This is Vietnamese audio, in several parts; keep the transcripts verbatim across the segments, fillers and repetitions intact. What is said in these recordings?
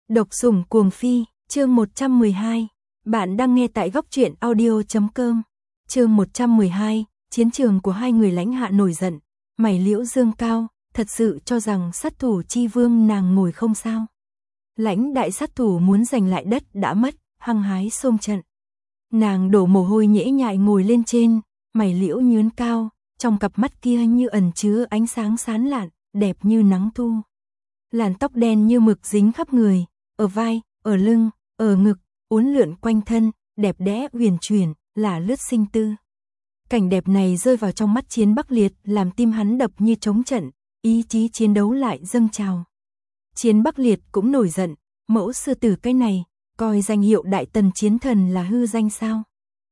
Độc sủng cuồng phi, chương một trăm mười hai. Bạn đang nghe tại góc truyện audio chấm com. Chương một trăm mười hai, chiến trường của hai người lãnh hạ nổi giận, mày liễu dương cao, thật sự cho rằng sát thủ chi vương nàng ngồi không sao. Lãnh đại sát thủ muốn giành lại đất đã mất, hăng hái xông trận. Nàng đổ mồ hôi nhễ nhại ngồi lên trên, mày liễu nhướn cao, trong cặp mắt kia như ẩn chứa ánh sáng sáng lạn, đẹp như nắng thu. Làn tóc đen như mực dính khắp người, ở vai, ở lưng, ở ngực, uốn lượn quanh thân, đẹp đẽ huyền chuyển, là lướt sinh tư. Cảnh đẹp này rơi vào trong mắt Chiến Bắc Liệt, làm tim hắn đập như trống trận, ý chí chiến đấu lại dâng trào. Chiến Bắc Liệt cũng nổi giận, mẫu sư tử cái này, coi danh hiệu Đại Tần Chiến Thần là hư danh sao?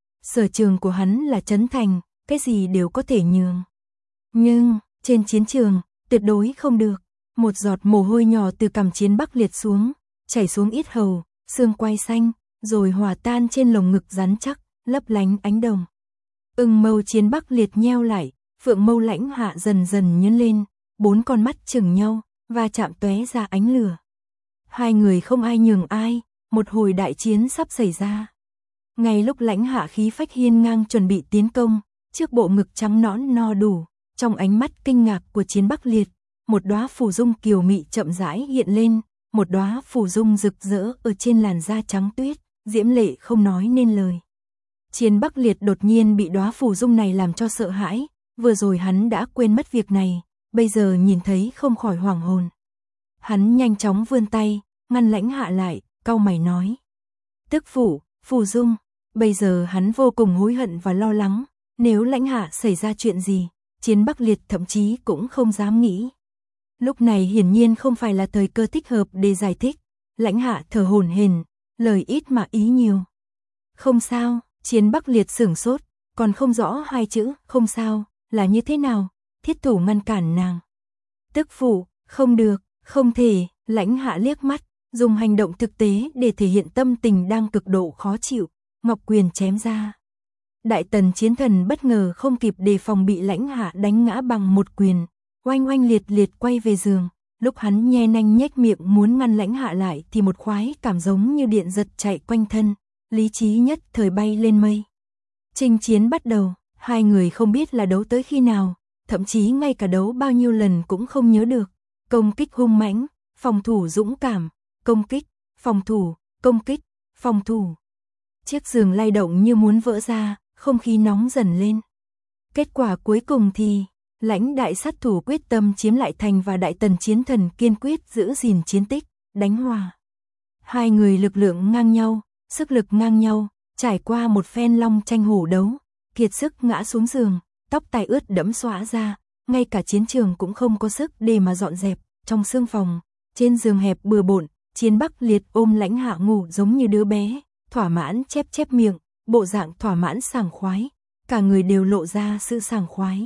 Sở trường của hắn là trấn thành, cái gì đều có thể nhường. Nhưng, trên chiến trường, tuyệt đối không được. Một giọt mồ hôi nhỏ từ cằm Chiến Bắc Liệt xuống, chảy xuống yết hầu, xương quai xanh, rồi hòa tan trên lồng ngực rắn chắc, lấp lánh ánh đồng. Ưng mâu Chiến Bắc Liệt nheo lại, phượng mâu lãnh hạ dần dần nhướng lên, bốn con mắt chừng nhau, và chạm tóe ra ánh lửa. Hai người không ai nhường ai, một hồi đại chiến sắp xảy ra. Ngay lúc lãnh hạ khí phách hiên ngang chuẩn bị tiến công, trước bộ ngực trắng nõn no đủ, trong ánh mắt kinh ngạc của Chiến Bắc Liệt, một đóa phù dung kiều mị chậm rãi hiện lên, một đóa phù dung rực rỡ ở trên làn da trắng tuyết, diễm lệ không nói nên lời. Chiến Bắc Liệt đột nhiên bị đóa phù dung này làm cho sợ hãi, vừa rồi hắn đã quên mất việc này, bây giờ nhìn thấy không khỏi hoảng hồn. Hắn nhanh chóng vươn tay, ngăn lãnh hạ lại, cau mày nói. Tức phụ, phù dung, bây giờ hắn vô cùng hối hận và lo lắng, nếu lãnh hạ xảy ra chuyện gì, Chiến Bắc Liệt thậm chí cũng không dám nghĩ. Lúc này hiển nhiên không phải là thời cơ thích hợp để giải thích, lãnh hạ thở hổn hển, lời ít mà ý nhiều. Không sao, Chiến Bắc Liệt sửng sốt, còn không rõ hai chữ không sao là như thế nào, thiết thủ ngăn cản nàng. Tức phụ, không được, không thể, lãnh hạ liếc mắt, dùng hành động thực tế để thể hiện tâm tình đang cực độ khó chịu, ngọc quyền chém ra. Đại Tần Chiến Thần bất ngờ không kịp đề phòng bị lãnh hạ đánh ngã bằng một quyền. Oanh oanh liệt liệt quay về giường, lúc hắn nhe nanh nhếch miệng muốn ngăn lãnh hạ lại thì một khoái cảm giống như điện giật chạy quanh thân, lý trí nhất thời bay lên mây. Chinh chiến bắt đầu, hai người không biết là đấu tới khi nào, thậm chí ngay cả đấu bao nhiêu lần cũng không nhớ được. Công kích hung mãnh, phòng thủ dũng cảm, công kích, phòng thủ, công kích, phòng thủ. Chiếc giường lay động như muốn vỡ ra, không khí nóng dần lên. Kết quả cuối cùng thì lãnh đại sát thủ quyết tâm chiếm lại thành và Đại Tần Chiến Thần kiên quyết giữ gìn chiến tích, đánh hòa. Hai người lực lượng ngang nhau, sức lực ngang nhau, trải qua một phen long tranh hổ đấu, kiệt sức ngã xuống giường, tóc tai ướt đẫm xõa ra, ngay cả chiến trường cũng không có sức để mà dọn dẹp. Trong sương phòng, trên giường hẹp bừa bộn, Chiến Bắc Liệt ôm lãnh hạ ngủ giống như đứa bé, thỏa mãn chép chép miệng, bộ dạng thỏa mãn sảng khoái, cả người đều lộ ra sự sảng khoái.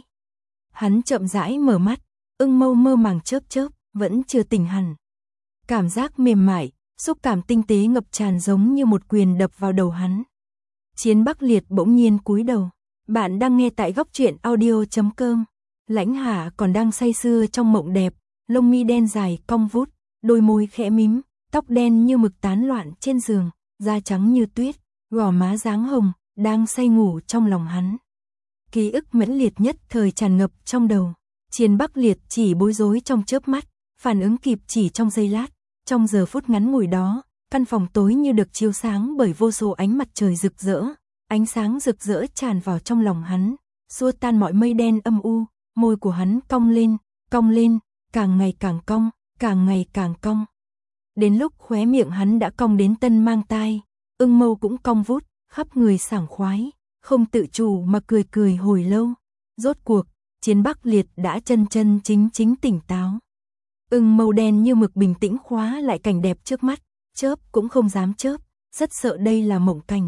Hắn chậm rãi mở mắt, ưng mâu mơ màng chớp chớp, vẫn chưa tỉnh hẳn. Cảm giác mềm mại, xúc cảm tinh tế ngập tràn giống như một quyền đập vào đầu hắn. Chiến Bắc Liệt bỗng nhiên cúi đầu. Bạn đang nghe tại góc truyện audio chấm com. Lãnh hạ còn đang say sưa trong mộng đẹp, lông mi đen dài cong vút, đôi môi khẽ mím, tóc đen như mực tán loạn trên giường, da trắng như tuyết, gò má dáng hồng, đang say ngủ trong lòng hắn. Ký ức mãnh liệt nhất thời tràn ngập trong đầu. Chiến Bắc Liệt chỉ bối rối trong chớp mắt, phản ứng kịp chỉ trong giây lát. Trong giờ phút ngắn ngủi đó, căn phòng tối như được chiếu sáng bởi vô số ánh mặt trời rực rỡ. Ánh sáng rực rỡ tràn vào trong lòng hắn, xua tan mọi mây đen âm u. Môi của hắn cong lên, cong lên, càng ngày càng cong, càng ngày càng cong. Đến lúc khóe miệng hắn đã cong đến tân mang tai, ưng mâu cũng cong vút, khắp người sảng khoái. Không tự chủ mà cười cười hồi lâu. Rốt cuộc, Chiến Bắc Liệt đã chân chân chính chính tỉnh táo. Ưng màu đen như mực bình tĩnh khóa lại cảnh đẹp trước mắt, chớp cũng không dám chớp, rất sợ đây là mộng cảnh.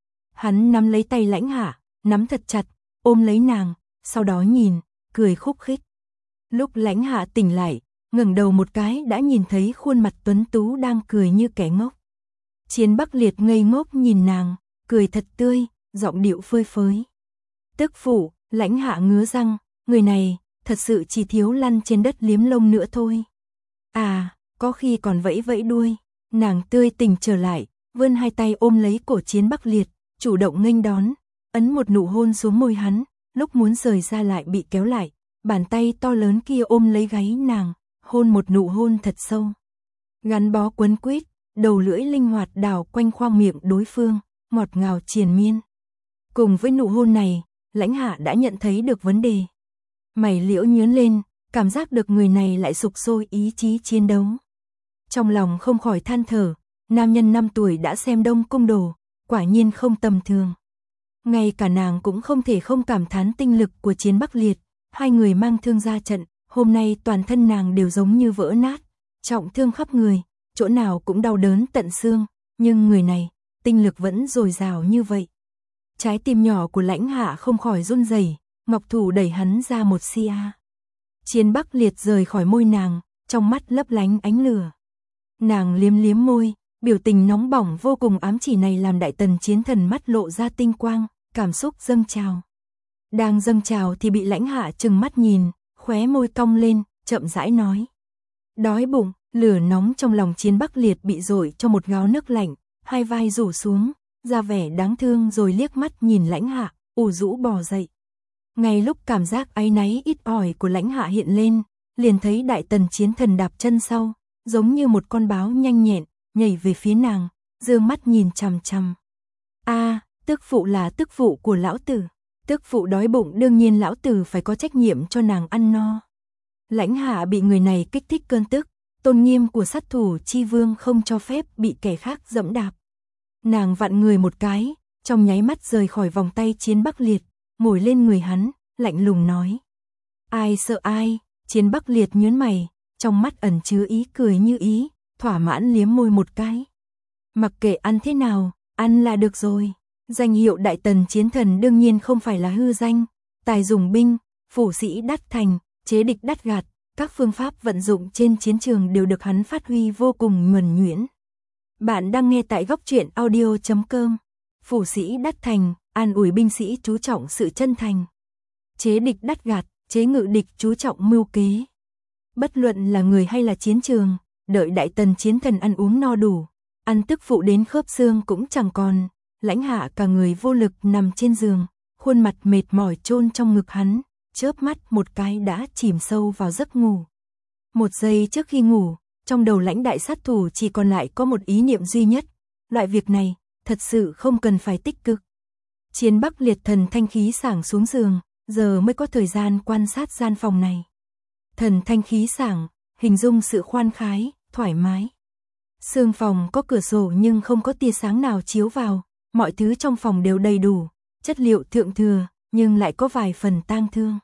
Hắn nắm lấy tay lãnh hạ, nắm thật chặt, ôm lấy nàng, sau đó nhìn, cười khúc khích. Lúc lãnh hạ tỉnh lại, ngẩng đầu một cái đã nhìn thấy khuôn mặt tuấn tú đang cười như kẻ ngốc. Chiến Bắc Liệt ngây ngốc nhìn nàng, cười thật tươi, giọng điệu phơi phới. Tức phụ, lãnh hạ ngứa răng, người này, thật sự chỉ thiếu lăn trên đất liếm lông nữa thôi. À, có khi còn vẫy vẫy đuôi. Nàng tươi tỉnh trở lại, vươn hai tay ôm lấy cổ Chiến Bắc Liệt, chủ động nghênh đón, ấn một nụ hôn xuống môi hắn, lúc muốn rời ra lại bị kéo lại, bàn tay to lớn kia ôm lấy gáy nàng, hôn một nụ hôn thật sâu. Gắn bó quấn quýt, đầu lưỡi linh hoạt đảo quanh khoang miệng đối phương, ngọt ngào triền miên. Cùng với nụ hôn này, Lãnh Hạ đã nhận thấy được vấn đề. Mày liễu nhướng lên, cảm giác được người này lại sục sôi ý chí chiến đấu. Trong lòng không khỏi than thở, nam nhân năm tuổi đã xem Đông Cung đồ, quả nhiên không tầm thường. Ngay cả nàng cũng không thể không cảm thán tinh lực của Chiến Bắc Liệt, hai người mang thương ra trận, hôm nay toàn thân nàng đều giống như vỡ nát, trọng thương khắp người, chỗ nào cũng đau đớn tận xương, nhưng người này, tinh lực vẫn dồi dào như vậy. Trái tim nhỏ của Lãnh Hạ không khỏi run rẩy, ngọc thủ đẩy hắn ra một xi a. Chiến Bắc Liệt rời khỏi môi nàng, trong mắt lấp lánh ánh lửa. Nàng liếm liếm môi, biểu tình nóng bỏng vô cùng, ám chỉ này làm Đại Tần Chiến Thần mắt lộ ra tinh quang, cảm xúc dâng trào. Đang dâng trào thì bị Lãnh Hạ trừng mắt nhìn, khóe môi cong lên, chậm rãi nói. Đói bụng, lửa nóng trong lòng Chiến Bắc Liệt bị dội cho một gáo nước lạnh, hai vai rủ xuống, ra vẻ đáng thương rồi liếc mắt nhìn Lãnh Hạ, ủ rũ bò dậy. Ngay lúc cảm giác áy náy ít ỏi của Lãnh Hạ hiện lên, liền thấy Đại Tần Chiến Thần đạp chân sau, giống như một con báo nhanh nhẹn, nhảy về phía nàng, dương mắt nhìn chằm chằm. A, tức phụ là tức phụ của lão tử, tức phụ đói bụng đương nhiên lão tử phải có trách nhiệm cho nàng ăn no. Lãnh Hạ bị người này kích thích cơn tức, tôn nghiêm của sát thủ chi vương không cho phép bị kẻ khác dẫm đạp. Nàng vặn người một cái, trong nháy mắt rời khỏi vòng tay Chiến Bắc Liệt, ngồi lên người hắn, lạnh lùng nói. Ai sợ ai? Chiến Bắc Liệt nhướng mày, trong mắt ẩn chứa ý cười như ý, thỏa mãn liếm môi một cái. Mặc kệ ăn thế nào, ăn là được rồi. Danh hiệu Đại Tần Chiến Thần đương nhiên không phải là hư danh, tài dùng binh, phủ sĩ đắc thành, chế địch đắt gạt, các phương pháp vận dụng trên chiến trường đều được hắn phát huy vô cùng nhuần nhuyễn. Bạn đang nghe tại góc truyện audio chấm com. Phủ sĩ đắc thành, an ủi binh sĩ chú trọng sự chân thành. Chế địch đắt gạt, chế ngự địch chú trọng mưu kế. Bất luận là người hay là chiến trường, đợi Đại Tần Chiến Thần ăn uống no đủ, ăn tức phụ đến khớp xương cũng chẳng còn, Lãnh Hạ cả người vô lực nằm trên giường, khuôn mặt mệt mỏi chôn trong ngực hắn, chớp mắt một cái đã chìm sâu vào giấc ngủ. Một giây trước khi ngủ, trong đầu Lãnh đại sát thủ chỉ còn lại có một ý niệm duy nhất, loại việc này, thật sự không cần phải tích cực. Chiến Bắc Liệt thần thanh khí sảng xuống giường, giờ mới có thời gian quan sát gian phòng này. Thần thanh khí sảng, hình dung sự khoan khái, thoải mái. Sương phòng có cửa sổ nhưng không có tia sáng nào chiếu vào, mọi thứ trong phòng đều đầy đủ, chất liệu thượng thừa, nhưng lại có vài phần tang thương.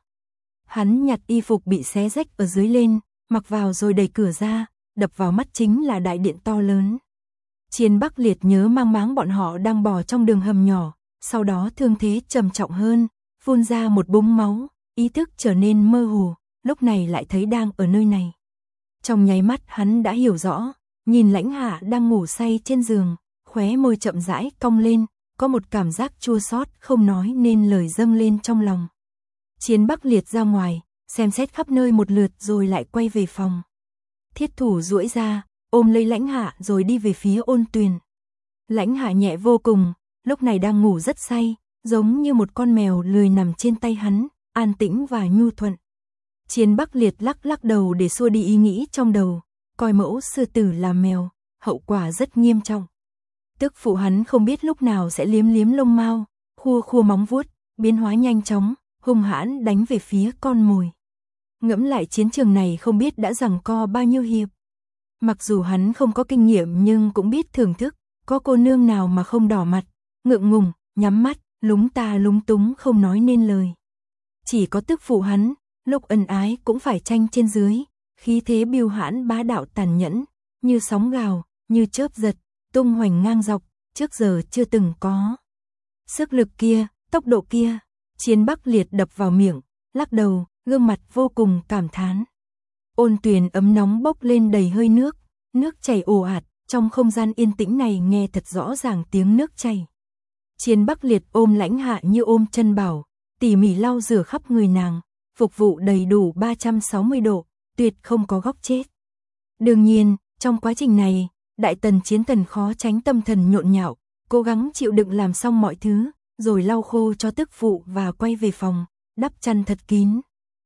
Hắn nhặt y phục bị xé rách ở dưới lên, mặc vào rồi đẩy cửa ra, đập vào mắt chính là đại điện to lớn. Chiến Bắc Liệt nhớ mang máng bọn họ đang bò trong đường hầm nhỏ, sau đó thương thế trầm trọng hơn, phun ra một búng máu, ý thức trở nên mơ hồ, lúc này lại thấy đang ở nơi này. Trong nháy mắt hắn đã hiểu rõ, nhìn Lãnh Hạ đang ngủ say trên giường, khóe môi chậm rãi cong lên, có một cảm giác chua xót không nói nên lời dâng lên trong lòng. Chiến Bắc Liệt ra ngoài, xem xét khắp nơi một lượt rồi lại quay về phòng. Thiết thủ duỗi ra, ôm lấy Lãnh Hạ rồi đi về phía Ôn Tuyền. Lãnh Hạ nhẹ vô cùng, lúc này đang ngủ rất say, giống như một con mèo lười nằm trên tay hắn, an tĩnh và nhu thuận. Chiến Bắc Liệt lắc lắc đầu để xua đi ý nghĩ trong đầu, coi mẫu sư tử làm mèo, hậu quả rất nghiêm trọng. Tức phụ hắn không biết lúc nào sẽ liếm liếm lông mao, khua khua móng vuốt, biến hóa nhanh chóng, hung hãn đánh về phía con mồi. Ngẫm lại chiến trường này không biết đã giằng co bao nhiêu hiệp. Mặc dù hắn không có kinh nghiệm nhưng cũng biết thưởng thức, có cô nương nào mà không đỏ mặt, ngượng ngùng, nhắm mắt, lúng ta lúng túng không nói nên lời. Chỉ có tức phụ hắn, lúc ân ái cũng phải tranh trên dưới, khí thế biêu hãn bá đạo tàn nhẫn, như sóng gào, như chớp giật, tung hoành ngang dọc, trước giờ chưa từng có. Sức lực kia, tốc độ kia, Chiến Bắc Liệt đập vào miệng, lắc đầu, gương mặt vô cùng cảm thán. Ôn Tuyền ấm nóng bốc lên đầy hơi nước, nước chảy ồ ạt, trong không gian yên tĩnh này nghe thật rõ ràng tiếng nước chảy. Chiến Bắc Liệt ôm Lãnh Hạ như ôm chân bảo, tỉ mỉ lau rửa khắp người nàng, phục vụ đầy đủ ba trăm sáu mươi độ, tuyệt không có góc chết. Đương nhiên, trong quá trình này, Đại Tần Chiến Thần khó tránh tâm thần nhộn nhạo, cố gắng chịu đựng làm xong mọi thứ, rồi lau khô cho tức phụ và quay về phòng, đắp chăn thật kín.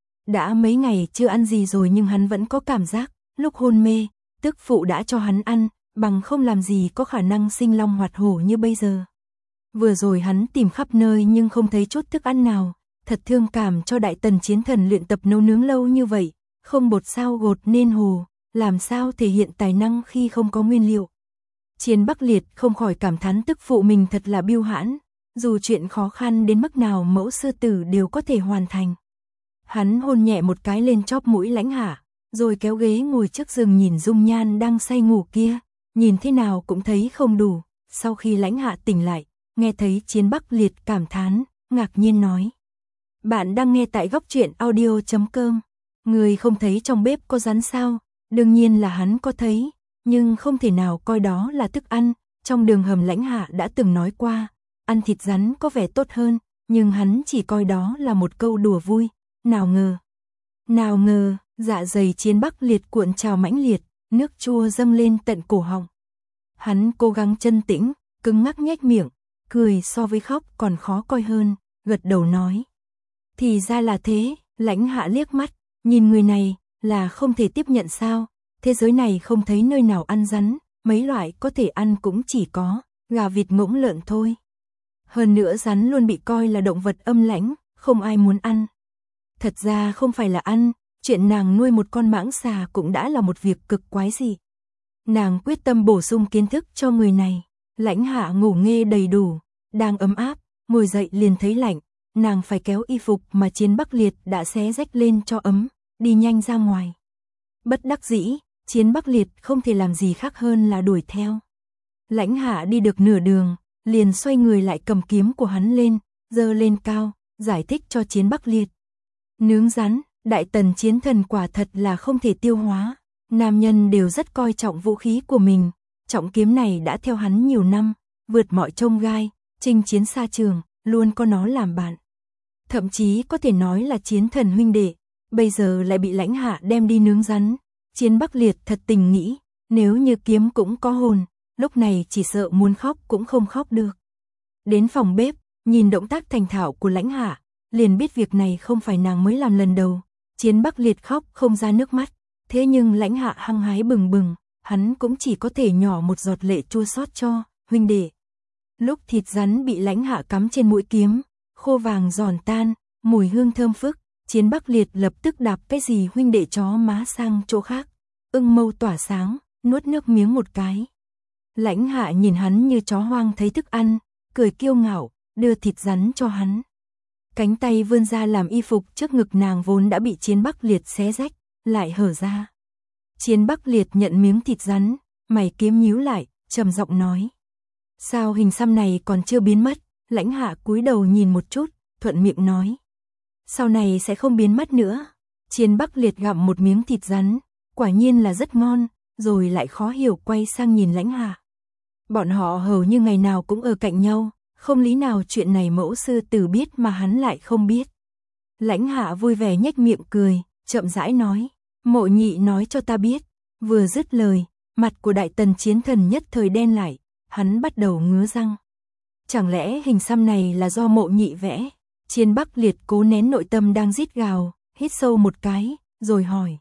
Đã mấy ngày chưa ăn gì rồi nhưng hắn vẫn có cảm giác, lúc hôn mê, tức phụ đã cho hắn ăn, bằng không làm gì có khả năng sinh long hoạt hổ như bây giờ. Vừa rồi hắn tìm khắp nơi nhưng không thấy chút thức ăn nào, thật thương cảm cho Đại Tần Chiến Thần luyện tập nấu nướng lâu như vậy, không bột sao gột nên hồ, làm sao thể hiện tài năng khi không có nguyên liệu. Chiến Bắc Liệt không khỏi cảm thán tức phụ mình thật là biêu hãn, dù chuyện khó khăn đến mức nào mẫu sư tử đều có thể hoàn thành. Hắn hôn nhẹ một cái lên chóp mũi Lãnh Hạ, rồi kéo ghế ngồi trước giường nhìn dung nhan đang say ngủ kia, nhìn thế nào cũng thấy không đủ. Sau khi Lãnh Hạ tỉnh lại, nghe thấy Chiến Bắc Liệt cảm thán, ngạc nhiên nói: "Bạn đang nghe tại góc truyện audio chấm com. Người không thấy trong bếp có rắn sao?" Đương nhiên là hắn có thấy, nhưng không thể nào coi đó là thức ăn. Trong đường hầm Lãnh Hạ đã từng nói qua, ăn thịt rắn có vẻ tốt hơn, nhưng hắn chỉ coi đó là một câu đùa vui. Nào ngờ, nào ngờ, dạ dày Chiến Bắc Liệt cuộn trào mãnh liệt, nước chua dâng lên tận cổ họng. Hắn cố gắng chân tĩnh, cứng ngắc nhếch miệng, cười so với khóc còn khó coi hơn, gật đầu nói: "Thì ra là thế." Lãnh Hạ liếc mắt, nhìn người này, là không thể tiếp nhận sao? Thế giới này không thấy nơi nào ăn rắn, mấy loại có thể ăn cũng chỉ có gà, vịt, ngỗng, lợn thôi. Hơn nữa rắn luôn bị coi là động vật âm lãnh, không ai muốn ăn. Thật ra không phải là ăn, chuyện nàng nuôi một con mãng xà cũng đã là một việc cực quái dị. Nàng quyết tâm bổ sung kiến thức cho người này. Lãnh Hạ ngủ nghe đầy đủ, đang ấm áp, ngồi dậy liền thấy lạnh, nàng phải kéo y phục mà Chiến Bắc Liệt đã xé rách lên cho ấm, đi nhanh ra ngoài. Bất đắc dĩ, Chiến Bắc Liệt không thể làm gì khác hơn là đuổi theo. Lãnh Hạ đi được nửa đường, liền xoay người lại cầm kiếm của hắn lên, giơ lên cao, giải thích cho Chiến Bắc Liệt. Nướng rắn, Đại Tần Chiến Thần quả thật là không thể tiêu hóa. Nam nhân đều rất coi trọng vũ khí của mình, trọng kiếm này đã theo hắn nhiều năm, vượt mọi chông gai, chinh chiến xa trường, luôn có nó làm bạn. Thậm chí có thể nói là chiến thần huynh đệ, bây giờ lại bị Lãnh Hạ đem đi nướng rắn. Chiến Bắc Liệt thật tình nghĩ, nếu như kiếm cũng có hồn, lúc này chỉ sợ muốn khóc cũng không khóc được. Đến phòng bếp, nhìn động tác thành thạo của Lãnh Hạ, liền biết việc này không phải nàng mới làm lần đầu. Chiến Bắc Liệt khóc không ra nước mắt, thế nhưng Lãnh Hạ hăng hái bừng bừng, hắn cũng chỉ có thể nhỏ một giọt lệ chua xót cho huynh đệ. Lúc thịt rắn bị Lãnh Hạ cắm trên mũi kiếm, khô vàng giòn tan, mùi hương thơm phức, Chiến Bắc Liệt lập tức đạp cái gì huynh đệ chó má sang chỗ khác, ưng mâu tỏa sáng, nuốt nước miếng một cái. Lãnh Hạ nhìn hắn như chó hoang thấy thức ăn, cười kiêu ngạo, đưa thịt rắn cho hắn. Cánh tay vươn ra làm y phục trước ngực nàng vốn đã bị Chiến Bắc Liệt xé rách, lại hở ra. Chiến Bắc Liệt nhận miếng thịt rắn, mày kiếm nhíu lại, trầm giọng nói: "Sao hình xăm này còn chưa biến mất?" Lãnh Hạ cúi đầu nhìn một chút, thuận miệng nói: "Sau này sẽ không biến mất nữa." Chiến Bắc Liệt gặm một miếng thịt rắn, quả nhiên là rất ngon, rồi lại khó hiểu quay sang nhìn Lãnh Hạ. Bọn họ hầu như ngày nào cũng ở cạnh nhau, không lý nào chuyện này mẫu sư tử biết mà hắn lại không biết. Lãnh Hạ vui vẻ nhếch miệng cười, chậm rãi nói: "Mộ nhị nói cho ta biết." Vừa dứt lời, mặt của Đại Tần Chiến Thần nhất thời đen lại, hắn bắt đầu ngứa răng. Chẳng lẽ hình xăm này là do Mộ nhị vẽ? Chiến Bắc Liệt cố nén nội tâm đang rít gào, hít sâu một cái, rồi hỏi: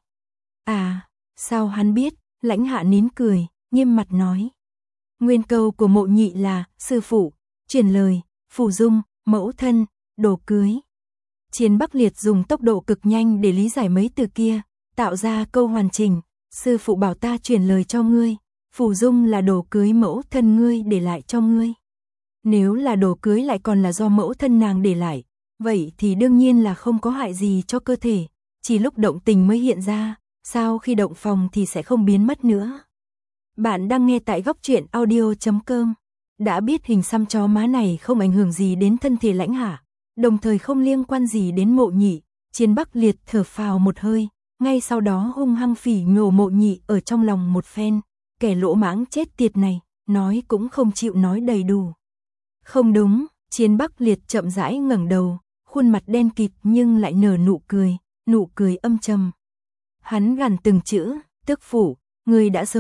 "À, sao hắn biết?" Lãnh Hạ nín cười, nghiêm mặt nói: "Nguyên câu của Mộ nhị là sư phụ, truyền lời, phù dung, mẫu thân, đồ cưới." Chiến Bắc Liệt dùng tốc độ cực nhanh để lý giải mấy từ kia, tạo ra câu hoàn chỉnh: "Sư phụ bảo ta truyền lời cho ngươi, phù dung là đồ cưới mẫu thân ngươi để lại cho ngươi." Nếu là đồ cưới lại còn là do mẫu thân nàng để lại, vậy thì đương nhiên là không có hại gì cho cơ thể, chỉ lúc động tình mới hiện ra, sao khi động phòng thì sẽ không biến mất nữa. Bạn đang nghe tại góc truyện audio chấm com. Đã biết hình xăm chó má này không ảnh hưởng gì đến thân thể Lãnh Hạ, đồng thời không liên quan gì đến Mộ nhị, Chiến Bắc Liệt thở phào một hơi, ngay sau đó hung hăng phỉ nhổ Mộ nhị ở trong lòng một phen, kẻ lỗ mãng chết tiệt này, nói cũng không chịu nói đầy đủ. Không đúng, Chiến Bắc Liệt chậm rãi ngẩng đầu, khuôn mặt đen kịt nhưng lại nở nụ cười, nụ cười âm trầm. Hắn gằn từng chữ: "Tức phụ, ngươi đã sớm biết,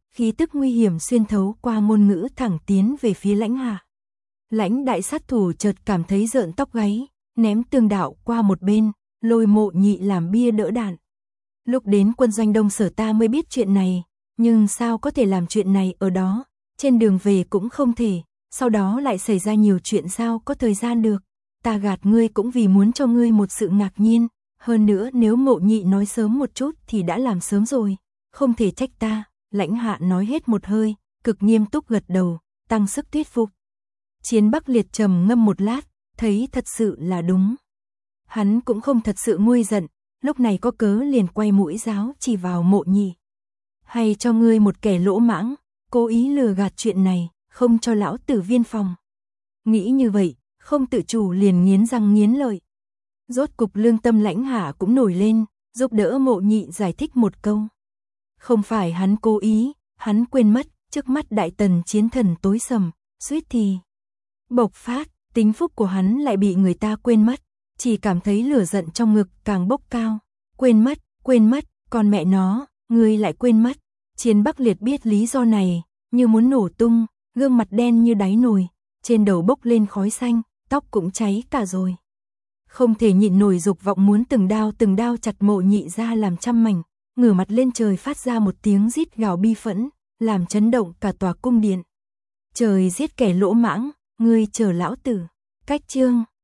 Khí tức nguy hiểm xuyên thấu qua ngôn ngữ thẳng tiến về phía Lãnh Hạ. Lãnh đại sát thủ chợt cảm thấy rợn tóc gáy, ném tương đạo qua một bên, lôi Mộ Nhị làm bia đỡ đạn. Lúc đến quân doanh Đông Sở ta mới biết chuyện này, nhưng sao có thể làm chuyện này ở đó, trên đường về cũng không thể, sau đó lại xảy ra nhiều chuyện sao có thời gian được. Ta gạt ngươi cũng vì muốn cho ngươi một sự ngạc nhiên, hơn nữa nếu Mộ Nhị nói sớm một chút thì đã làm sớm rồi, không thể trách ta. Lãnh Hạ nói hết một hơi, cực nghiêm túc gật đầu, tăng sức thuyết phục. Chiến Bắc Liệt trầm ngâm một lát, thấy thật sự là đúng. Hắn cũng không thật sự nguôi giận, lúc này có cớ liền quay mũi giáo chỉ vào Mộ Nhị. Hay cho ngươi một kẻ lỗ mãng, cố ý lừa gạt chuyện này, không cho lão tử viên phòng. Nghĩ như vậy, không tự chủ liền nghiến răng nghiến lợi. Rốt cục lương tâm Lãnh Hạ cũng nổi lên, giúp đỡ Mộ Nhị giải thích một câu. Không phải hắn cố ý, hắn quên mất, trước mắt đại tần chiến thần tối sầm, suýt thì bộc phát, tính phúc của hắn lại bị người ta quên mất, chỉ cảm thấy lửa giận trong ngực càng bốc cao. Quên mất, quên mất, con mẹ nó, ngươi lại quên mất. Chiến Bắc Liệt biết lý do này, như muốn nổ tung, gương mặt đen như đáy nồi, trên đầu bốc lên khói xanh, tóc cũng cháy cả rồi. Không thể nhịn nổi dục vọng muốn từng đao từng đao chặt Mộ Nhị ra làm trăm mảnh, ngửa mặt lên trời phát ra một tiếng rít gào bi phẫn, làm chấn động cả tòa cung điện. Trời giết kẻ lỗ mãng, ngươi chờ lão tử. Cách chương